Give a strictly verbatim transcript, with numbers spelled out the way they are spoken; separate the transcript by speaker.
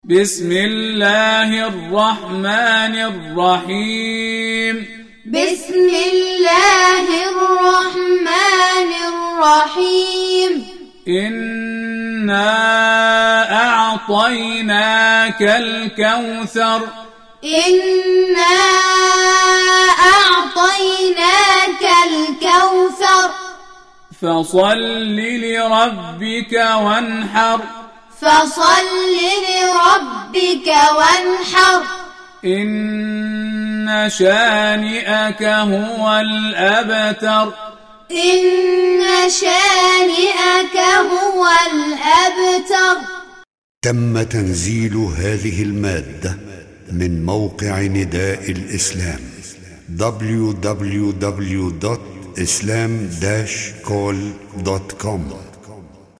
Speaker 1: بسم الله الرحمن الرحيم
Speaker 2: بسم الله الرحمن الرحيم
Speaker 1: إنا أعطيناك الكوثر
Speaker 2: إنا أعطيناك الكوثر
Speaker 1: فصل لربك وانحر
Speaker 2: فصل لربك وانحر
Speaker 1: إن شانئك هو الأبتر
Speaker 2: إن شانئك هو الأبتر.
Speaker 3: تم تنزيل هذه المادة من موقع نداء الإسلام دبليو دبليو دبليو دوت إسلام داش كول دوت كوم.